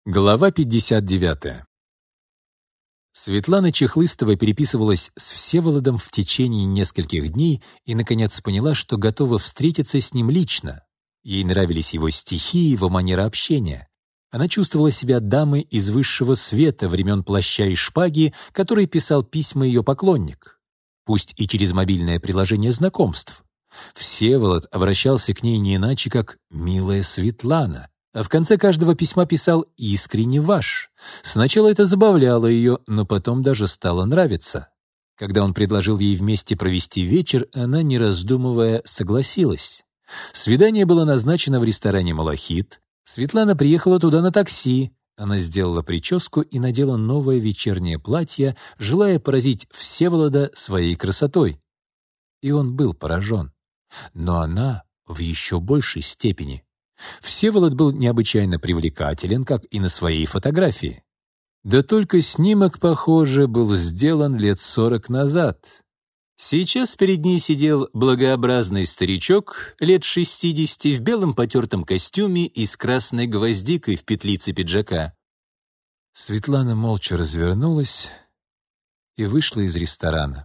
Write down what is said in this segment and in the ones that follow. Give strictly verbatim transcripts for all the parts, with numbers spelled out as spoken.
Глава пятьдесят девятая. Светлана Чехлыстова переписывалась с Всеволодом в течение нескольких дней и, наконец, поняла, что готова встретиться с ним лично. Ей нравились его стихи и его манера общения. Она чувствовала себя дамой из высшего света времен плаща и шпаги, который писал письма ее поклонник. Пусть и через мобильное приложение знакомств. Всеволод обращался к ней не иначе, как «милая Светлана», а в конце каждого письма писал «искренне ваш». Сначала это забавляло ее, но потом даже стало нравиться. Когда он предложил ей вместе провести вечер, она, не раздумывая, согласилась. Свидание было назначено в ресторане «Малахит». Светлана приехала туда на такси. Она сделала прическу и надела новое вечернее платье, желая поразить Всеволода своей красотой. И он был поражен. Но она в еще большей степени. Всеволод был необычайно привлекателен, как и на своей фотографии. Да только снимок, похоже, был сделан лет сорок назад. Сейчас перед ней сидел благообразный старичок лет шестидесяти в белом потертом костюме и с красной гвоздикой в петлице пиджака. Светлана молча развернулась и вышла из ресторана.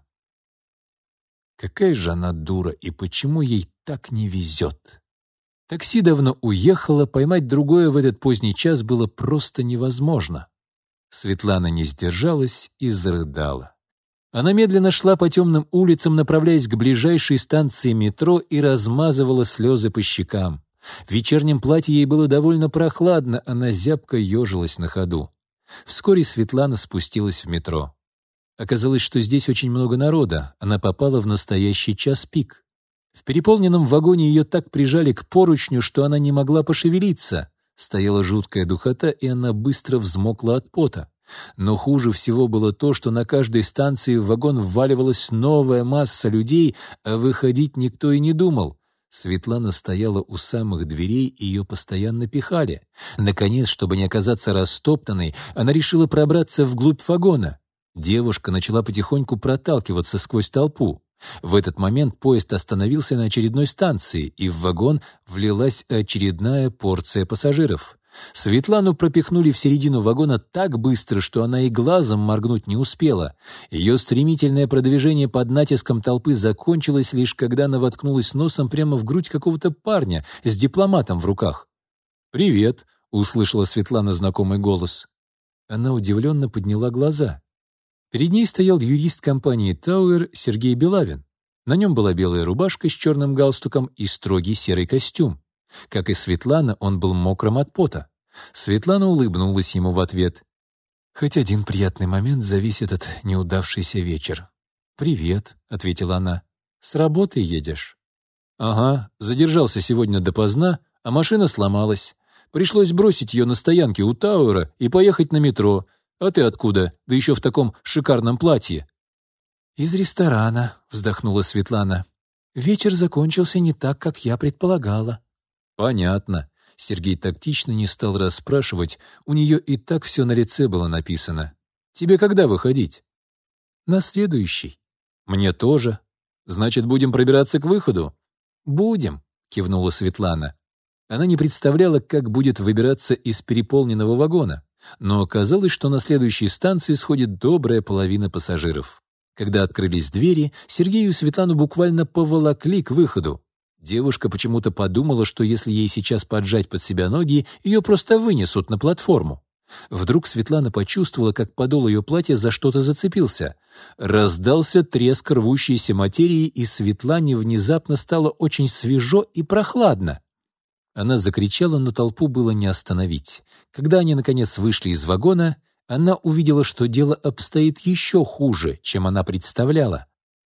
Какая же она дура, и почему ей так не везет? Такси давно уехало, поймать другое в этот поздний час было просто невозможно. Светлана не сдержалась и зарыдала. Она медленно шла по темным улицам, направляясь к ближайшей станции метро, и размазывала слезы по щекам. В вечернем платье ей было довольно прохладно, она зябко ежилась на ходу. Вскоре Светлана спустилась в метро. Оказалось, что здесь очень много народа, она попала в настоящий час пик. В переполненном вагоне ее так прижали к поручню, что она не могла пошевелиться. Стояла жуткая духота, и она быстро взмокла от пота. Но хуже всего было то, что на каждой станции в вагон вваливалась новая масса людей, а выходить никто и не думал. Светлана стояла у самых дверей, и ее постоянно пихали. Наконец, чтобы не оказаться растоптанной, она решила пробраться вглубь вагона. Девушка начала потихоньку проталкиваться сквозь толпу. В этот момент поезд остановился на очередной станции, и в вагон влилась очередная порция пассажиров. Светлану пропихнули в середину вагона так быстро, что она и глазом моргнуть не успела. Ее стремительное продвижение под натиском толпы закончилось лишь когда она воткнулась носом прямо в грудь какого-то парня с дипломатом в руках. «Привет», — услышала Светлана знакомый голос. Она удивленно подняла глаза. Перед ней стоял юрист компании «Тауэр» Сергей Белавин. На нем была белая рубашка с черным галстуком и строгий серый костюм. Как и Светлана, он был мокрым от пота. Светлана улыбнулась ему в ответ. «Хоть один приятный момент зависит от неудавшийся вечер». «Привет», — ответила она. «С работы едешь?» «Ага, задержался сегодня допоздна, а машина сломалась. Пришлось бросить ее на стоянке у Тауэра и поехать на метро. А ты откуда? Да еще в таком шикарном платье». «Из ресторана», — вздохнула Светлана. «Вечер закончился не так, как я предполагала». «Понятно». Сергей тактично не стал расспрашивать, у нее и так все на лице было написано. «Тебе когда выходить?» «На следующий». «Мне тоже. Значит, будем пробираться к выходу?» «Будем», — кивнула Светлана. Она не представляла, как будет выбираться из переполненного вагона. Но оказалось, что на следующей станции сходит добрая половина пассажиров. Когда открылись двери, Сергею и Светлану буквально поволокли к выходу. Девушка почему-то подумала, что если ей сейчас поджать под себя ноги, ее просто вынесут на платформу. Вдруг Светлана почувствовала, как подол ее платья за что-то зацепился. Раздался треск рвущейся материи, и Светлане внезапно стало очень свежо и прохладно. Она закричала, но толпу было не остановить. Когда они, наконец, вышли из вагона, она увидела, что дело обстоит еще хуже, чем она представляла.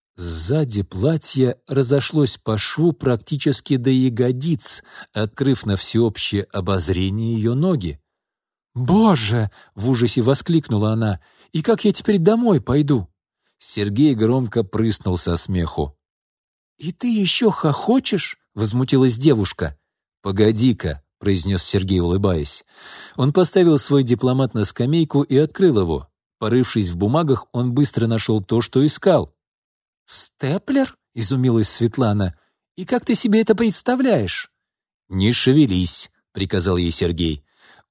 Сзади платье разошлось по шву практически до ягодиц, открыв на всеобщее обозрение ее ноги. «Боже!» — в ужасе воскликнула она. «И как я теперь домой пойду?» Сергей громко прыснул со смеху. «И ты еще хохочешь?» — возмутилась девушка. «Погоди-ка», — произнес Сергей, улыбаясь. Он поставил свой дипломат на скамейку и открыл его. Порывшись в бумагах, он быстро нашел то, что искал. «Степлер?» — изумилась Светлана. «И как ты себе это представляешь?» «Не шевелись», — приказал ей Сергей.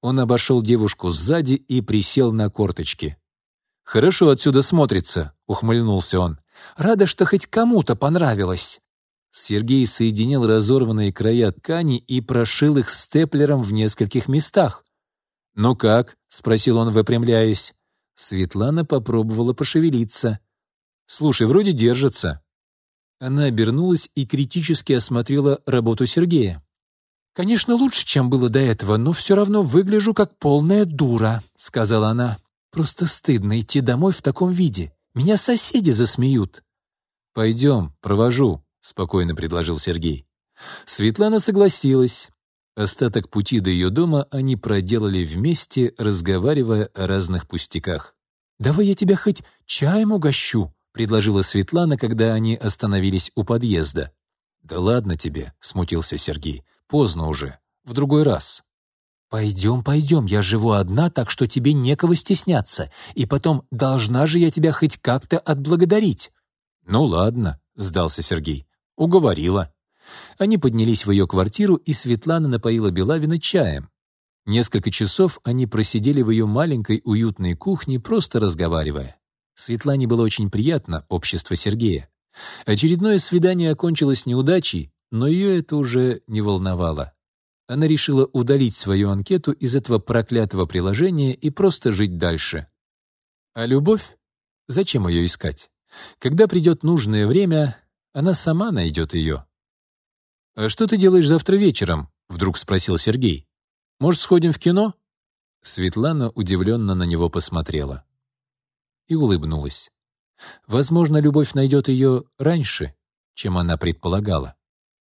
Он обошел девушку сзади и присел на корточки. «Хорошо отсюда смотрится», — ухмыльнулся он. «Рада, что хоть кому-то понравилось». Сергей соединил разорванные края ткани и прошил их степлером в нескольких местах. «Ну как?» — спросил он, выпрямляясь. Светлана попробовала пошевелиться. «Слушай, вроде держится». Она обернулась и критически осмотрела работу Сергея. «Конечно, лучше, чем было до этого, но все равно выгляжу как полная дура», — сказала она. «Просто стыдно идти домой в таком виде. Меня соседи засмеют». «Пойдем, провожу», — спокойно предложил Сергей. Светлана согласилась. Остаток пути до ее дома они проделали вместе, разговаривая о разных пустяках. «Давай я тебя хоть чаем угощу», — предложила Светлана, когда они остановились у подъезда. «Да ладно тебе», — смутился Сергей. «Поздно уже. В другой раз». «Пойдем, пойдем, я живу одна, так что тебе некого стесняться. И потом, должна же я тебя хоть как-то отблагодарить». «Ну ладно», — сдался Сергей. «Уговорила». Они поднялись в ее квартиру, и Светлана напоила Белавина чаем. Несколько часов они просидели в ее маленькой уютной кухне, просто разговаривая. Светлане было очень приятно общество Сергея. Очередное свидание окончилось неудачей, но ее это уже не волновало. Она решила удалить свою анкету из этого проклятого приложения и просто жить дальше. А любовь? Зачем ее искать? Когда придет нужное время, она сама найдет ее. «А что ты делаешь завтра вечером?» — вдруг спросил Сергей. «Может, сходим в кино?» Светлана удивленно на него посмотрела и улыбнулась. Возможно, любовь найдет ее раньше, чем она предполагала.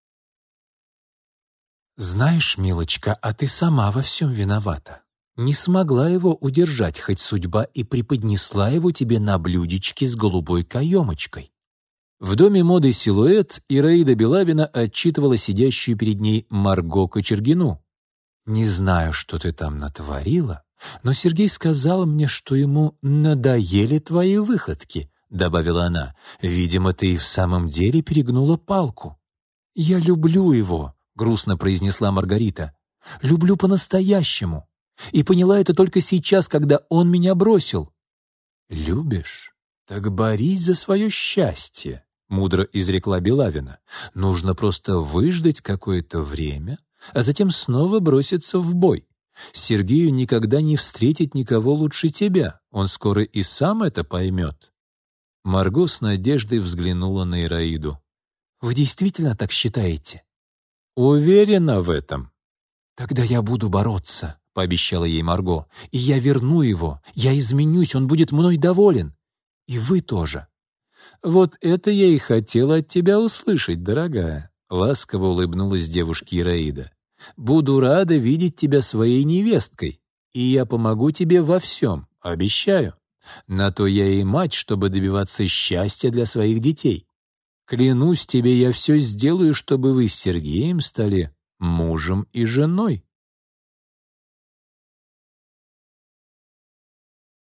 «Знаешь, милочка, а ты сама во всем виновата. Не смогла его удержать, хоть судьба и преподнесла его тебе на блюдечке с голубой каемочкой». В доме моды «Силуэт» Ираида Белавина отчитывала сидящую перед ней Марго Кочергину. «Не знаю, что ты там натворила, но Сергей сказал мне, что ему надоели твои выходки», — добавила она. «Видимо, ты и в самом деле перегнула палку». «Я люблю его», — грустно произнесла Маргарита. «Люблю по-настоящему. И поняла это только сейчас, когда он меня бросил». «Любишь? Так борись за свое счастье», — мудро изрекла Белавина. «Нужно просто выждать какое-то время, а затем снова броситься в бой. Сергею никогда не встретить никого лучше тебя. Он скоро и сам это поймет». Марго с надеждой взглянула на Ираиду. «Вы действительно так считаете?» «Уверена в этом». «Тогда я буду бороться», — пообещала ей Марго. «И я верну его. Я изменюсь, он будет мной доволен. И вы тоже». «Вот это я и хотела от тебя услышать, дорогая», — ласково улыбнулась девушке Ираида. «Буду рада видеть тебя своей невесткой, и я помогу тебе во всем, обещаю. На то я и мать, чтобы добиваться счастья для своих детей. Клянусь тебе, я все сделаю, чтобы вы с Сергеем стали мужем и женой».